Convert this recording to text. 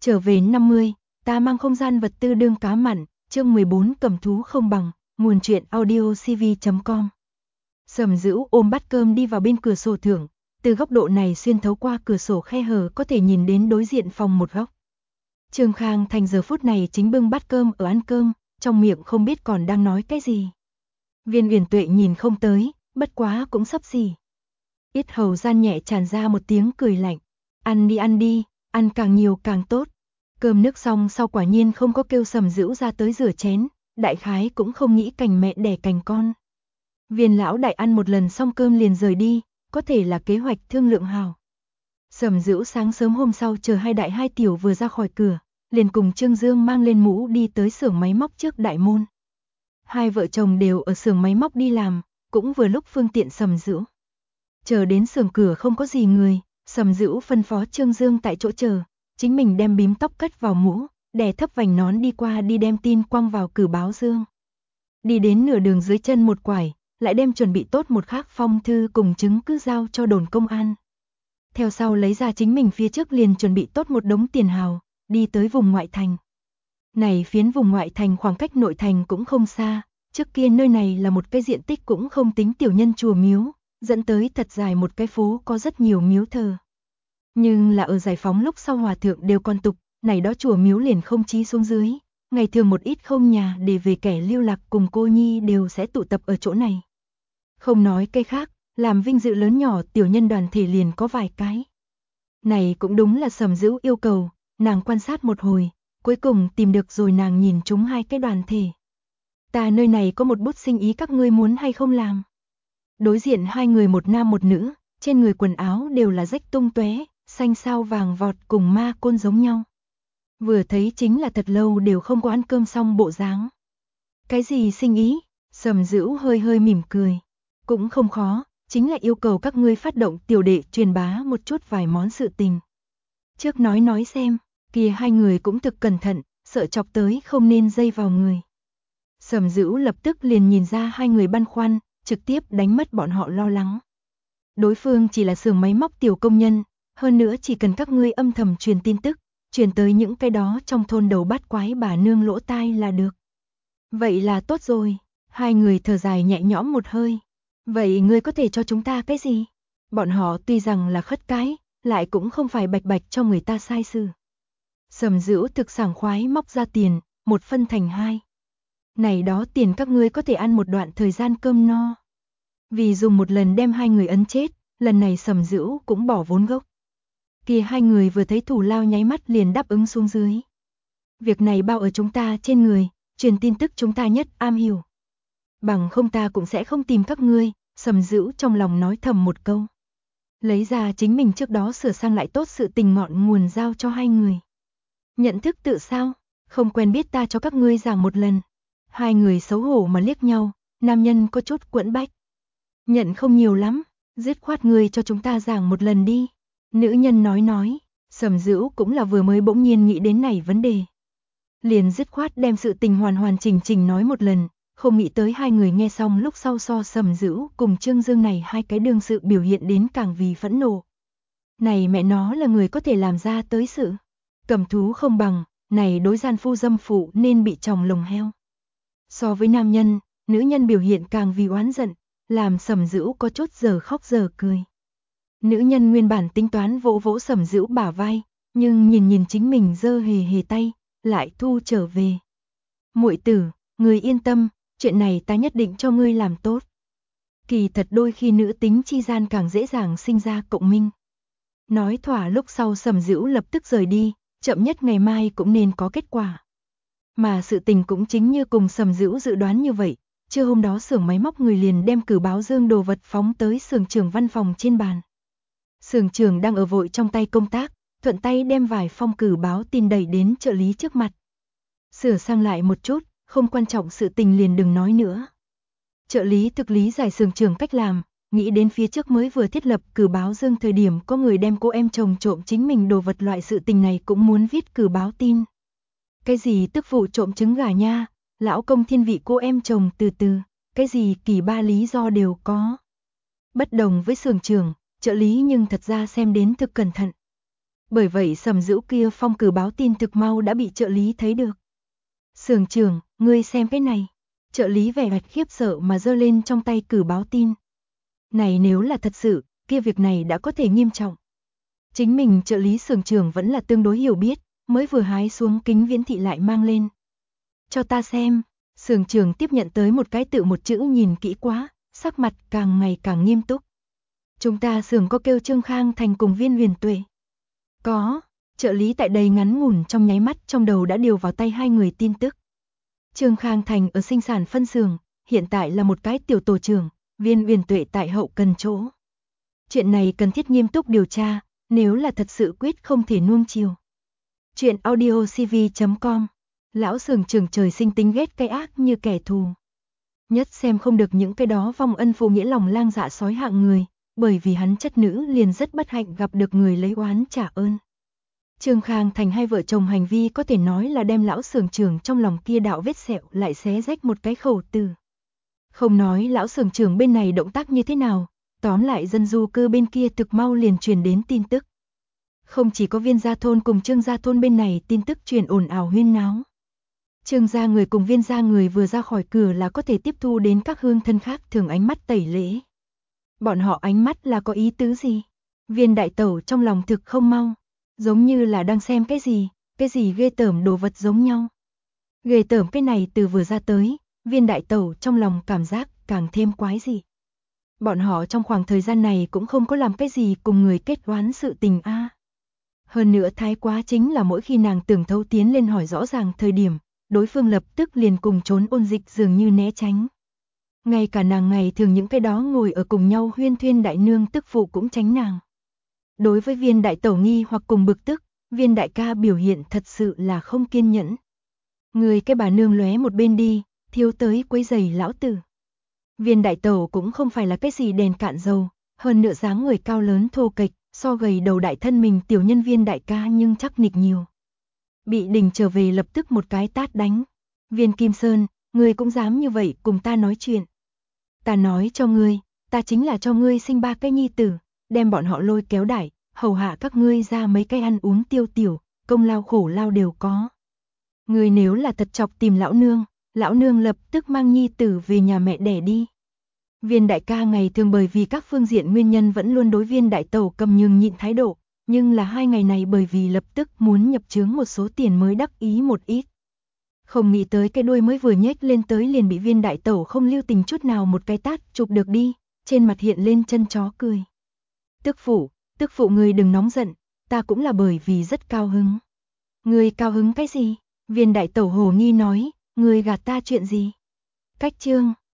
Trở về 50, ta mang không gian vật tư đương cá mặn, chương 14 cầm thú không bằng, nguồn truyện audio cv.com. Sầm Dữu ôm bát cơm đi vào bên cửa sổ thưởng, từ góc độ này xuyên thấu qua cửa sổ khe hở có thể nhìn đến đối diện phòng một góc. Trương Khang Thành giờ phút này chính bưng bát cơm ở ăn cơm, trong miệng không biết còn đang nói cái gì. Viên Uyển Tuệ nhìn không tới, bất quá cũng sắp xỉ. Yết hầu gian nhẹ tràn ra một tiếng cười lạnh. Ăn đi, ăn càng nhiều càng tốt. Cơm nước xong sau quả nhiên không có kêu Sầm Dữu ra tới rửa chén, đại khái cũng không nghĩ cành mẹ đẻ cành con. Viên lão đại ăn một lần xong cơm liền rời đi, có thể là kế hoạch thương lượng hào. Sầm Dữu sáng sớm hôm sau chờ hai đại hai tiểu vừa ra khỏi cửa, liền cùng Trương Dương mang lên mũ đi tới xưởng máy móc trước đại môn. Hai vợ chồng đều ở xưởng máy móc đi làm, cũng vừa lúc phương tiện Sầm Dữu. Chờ đến xưởng cửa không có gì người, Sầm Dữu phân phó Trương Dương tại chỗ chờ, chính mình đem bím tóc cất vào mũ, đè thấp vành nón đi qua đi đem tin quăng vào cử báo dương. Đi đến nửa đường dưới chân một quải, lại đem chuẩn bị tốt một khác phong thư cùng chứng cứ giao cho đồn công an. Theo sau lấy ra chính mình phía trước liền chuẩn bị tốt một đống tiền hào, đi tới vùng ngoại thành. Này phiến vùng ngoại thành khoảng cách nội thành cũng không xa, trước kia nơi này là một cái diện tích cũng không tính tiểu nhân chùa miếu, dẫn tới thật dài một cái phố có rất nhiều miếu thờ. Nhưng là ở giải phóng lúc sau hòa thượng đều còn tục, này đó chùa miếu liền không chí xuống dưới, ngày thường một ít không nhà để về kẻ lưu lạc cùng cô nhi đều sẽ tụ tập ở chỗ này. Không nói cái khác, làm vinh dự lớn nhỏ tiểu nhân đoàn thể liền có vài cái. Này cũng đúng là Sầm Dữu yêu cầu, nàng quan sát một hồi, cuối cùng tìm được rồi nàng nhìn chúng hai cái đoàn thể. Ta nơi này có một bút sinh ý các ngươi muốn hay không làm? Đối diện hai người một nam một nữ, trên người quần áo đều là rách tung tóe, xanh sao vàng vọt cùng ma côn giống nhau. Vừa thấy chính là thật lâu đều không có ăn cơm xong bộ dáng. Cái gì sinh ý? Sầm Dữu hơi hơi mỉm cười. Cũng không khó, chính là yêu cầu các ngươi phát động tiểu đệ truyền bá một chút vài món sự tình. Trước nói xem, kia hai người cũng thực cẩn thận, sợ chọc tới không nên dây vào người. Sầm Dữu lập tức liền nhìn ra hai người băn khoăn, trực tiếp đánh mất bọn họ lo lắng. Đối phương chỉ là xưởng máy móc tiểu công nhân, hơn nữa chỉ cần các ngươi âm thầm truyền tin tức, truyền tới những cái đó trong thôn đầu bát quái bà nương lỗ tai là được. Vậy là tốt rồi, hai người thở dài nhẹ nhõm một hơi. Vậy ngươi có thể cho chúng ta cái gì? Bọn họ tuy rằng là khất cái, lại cũng không phải bạch bạch cho người ta sai sự. Sầm Dữu thực sảng khoái móc ra tiền, một phân thành hai. Này đó tiền các ngươi có thể ăn một đoạn thời gian cơm no. Vì dùng một lần đem hai người ấn chết, lần này Sầm Dữu cũng bỏ vốn gốc. Kia hai người vừa thấy thủ lao nháy mắt liền đáp ứng xuống dưới. Việc này bao ở chúng ta trên người, truyền tin tức chúng ta nhất am hiểu. Bằng không ta cũng sẽ không tìm các ngươi, Sầm Dữu trong lòng nói thầm một câu. Lấy ra chính mình trước đó sửa sang lại tốt sự tình ngọn nguồn giao cho hai người. Nhận thức tự sao, không quen biết ta cho các ngươi giảng một lần. Hai người xấu hổ mà liếc nhau, nam nhân có chút quẫn bách. Nhận không nhiều lắm, dứt khoát người cho chúng ta giảng một lần đi. Nữ nhân nói, Sầm Dữu cũng là vừa mới bỗng nhiên nghĩ đến này vấn đề. Liền dứt khoát đem sự tình hoàn chỉnh nói một lần, không nghĩ tới hai người nghe xong lúc sau so Sầm Dữu cùng Trương Dương này hai cái đương sự biểu hiện đến càng vì phẫn nộ. Này mẹ nó là người có thể làm ra tới sự. Cầm thú không bằng, này đối gian phu dâm phụ nên bị tròng lồng heo. So với nam nhân, nữ nhân biểu hiện càng vì oán giận, làm Sầm Dữu có chút giờ khóc giờ cười. Nữ nhân nguyên bản tính toán vỗ vỗ Sầm Dữu bả vai, nhưng nhìn chính mình giơ hề tay, lại thu trở về. Muội tử, người yên tâm, chuyện này ta nhất định cho ngươi làm tốt. Kỳ thật đôi khi nữ tính chi gian càng dễ dàng sinh ra cộng minh. Nói thỏa lúc sau Sầm Dữu lập tức rời đi, chậm nhất ngày mai cũng nên có kết quả. Mà sự tình cũng chính như cùng Sầm Dữu dự đoán như vậy, trưa hôm đó xưởng máy móc người liền đem cử báo dương đồ vật phóng tới xưởng trưởng văn phòng trên bàn. Xưởng trưởng đang ở vội trong tay công tác, thuận tay đem vài phong cử báo tin đẩy đến trợ lý trước mặt. Sửa sang lại một chút, không quan trọng sự tình liền đừng nói nữa. Trợ lý thực lý giải xưởng trưởng cách làm, nghĩ đến phía trước mới vừa thiết lập cử báo dương thời điểm có người đem cô em chồng trộm chính mình đồ vật loại sự tình này cũng muốn viết cử báo tin. Cái gì tức phụ trộm trứng gà nha, lão công thiên vị cô em chồng từ từ, cái gì kỳ ba lý do đều có. Bất đồng với xưởng trưởng, trợ lý nhưng thật ra xem đến thực cẩn thận. Bởi vậy Sầm Dữu kia phong cử báo tin thực mau đã bị trợ lý thấy được. Xưởng trưởng, ngươi xem cái này. Trợ lý vẻ mặt khiếp sợ mà giơ lên trong tay cử báo tin. Này nếu là thật sự, kia việc này đã có thể nghiêm trọng. Chính mình trợ lý xưởng trưởng vẫn là tương đối hiểu biết, mới vừa hái xuống kính viễn thị lại mang lên. Cho ta xem, xưởng trưởng tiếp nhận tới một cái tự một chữ nhìn kỹ quá, sắc mặt càng ngày càng nghiêm túc. Chúng ta xưởng có kêu Trương Khang Thành cùng Viên Huyền Tuệ. Có, trợ lý tại đây ngắn ngủn trong nháy mắt trong đầu đã điều vào tay hai người tin tức. Trương Khang Thành ở sinh sản phân xưởng, hiện tại là một cái tiểu tổ trưởng, Viên Huyền Tuệ tại hậu cần chỗ. Chuyện này cần thiết nghiêm túc điều tra, nếu là thật sự quyết không thể nuông chiều. Chuyện audiocv.com. Lão xưởng trưởng trời sinh tính ghét cái ác như kẻ thù. Nhất xem không được những cái đó vong ân phụ nghĩa lòng lang dạ sói hạng người, bởi vì hắn chất nữ liền rất bất hạnh gặp được người lấy oán trả ơn. Trương Khang Thành hai vợ chồng hành vi có thể nói là đem lão xưởng trưởng trong lòng kia đạo vết sẹo lại xé rách một cái khẩu từ. Không nói lão xưởng trưởng bên này động tác như thế nào, tóm lại dân du cư bên kia thực mau liền truyền đến tin tức. Không chỉ có Viên gia thôn cùng Trương gia thôn bên này tin tức truyền ồn ào huyên náo. Trương gia người cùng Viên gia người vừa ra khỏi cửa là có thể tiếp thu đến các hương thân khác thường ánh mắt tẩy lễ. Bọn họ ánh mắt là có ý tứ gì? Viên đại tẩu trong lòng thực không mau, giống như là đang xem cái gì ghê tởm đồ vật giống nhau. Ghê tởm cái này từ vừa ra tới, Viên đại tẩu trong lòng cảm giác càng thêm quái dị. Bọn họ trong khoảng thời gian này cũng không có làm cái gì cùng người kết oán sự tình a. Hơn nữa thái quá chính là mỗi khi nàng tưởng thấu tiến lên hỏi rõ ràng thời điểm, đối phương lập tức liền cùng trốn ôn dịch dường như né tránh. Ngay cả nàng ngày thường những cái đó ngồi ở cùng nhau huyên thuyên đại nương tức phụ cũng tránh nàng. Đối với Viên đại tẩu nghi hoặc cùng bực tức, Viên đại ca biểu hiện thật sự là không kiên nhẫn. Người cái bà nương lóe một bên đi, thiếu tới quấy giày lão tử. Viên đại tẩu cũng không phải là cái gì đèn cạn dầu, hơn nữa dáng người cao lớn thô kệch, so gầy đầu đại thân mình tiểu nhân Viên đại ca nhưng chắc nịch nhiều. Bị đình trở về lập tức một cái tát đánh. Viên Kim Sơn, ngươi cũng dám như vậy cùng ta nói chuyện. Ta nói cho ngươi, ta chính là cho ngươi sinh 3 cái nhi tử, đem bọn họ lôi kéo đãi, hầu hạ các ngươi ra mấy cái ăn uống tiêu tiểu, công lao khổ lao đều có. Ngươi nếu là thật chọc tìm lão nương lập tức mang nhi tử về nhà mẹ đẻ đi. Viên đại ca ngày thường bởi vì các phương diện nguyên nhân vẫn luôn đối Viên đại tẩu cầm nhường nhịn thái độ, nhưng là 2 ngày này bởi vì lập tức muốn nhập chướng một số tiền mới đắc ý một ít. Không nghĩ tới cái đuôi mới vừa nhếch lên tới liền bị Viên đại tẩu không lưu tình chút nào một cái tát chụp được đi, trên mặt hiện lên chân chó cười. Tức phụ ngươi đừng nóng giận, ta cũng là bởi vì rất cao hứng. Ngươi cao hứng cái gì? Viên đại tẩu hồ nghi nói, ngươi gạt ta chuyện gì? Cách chương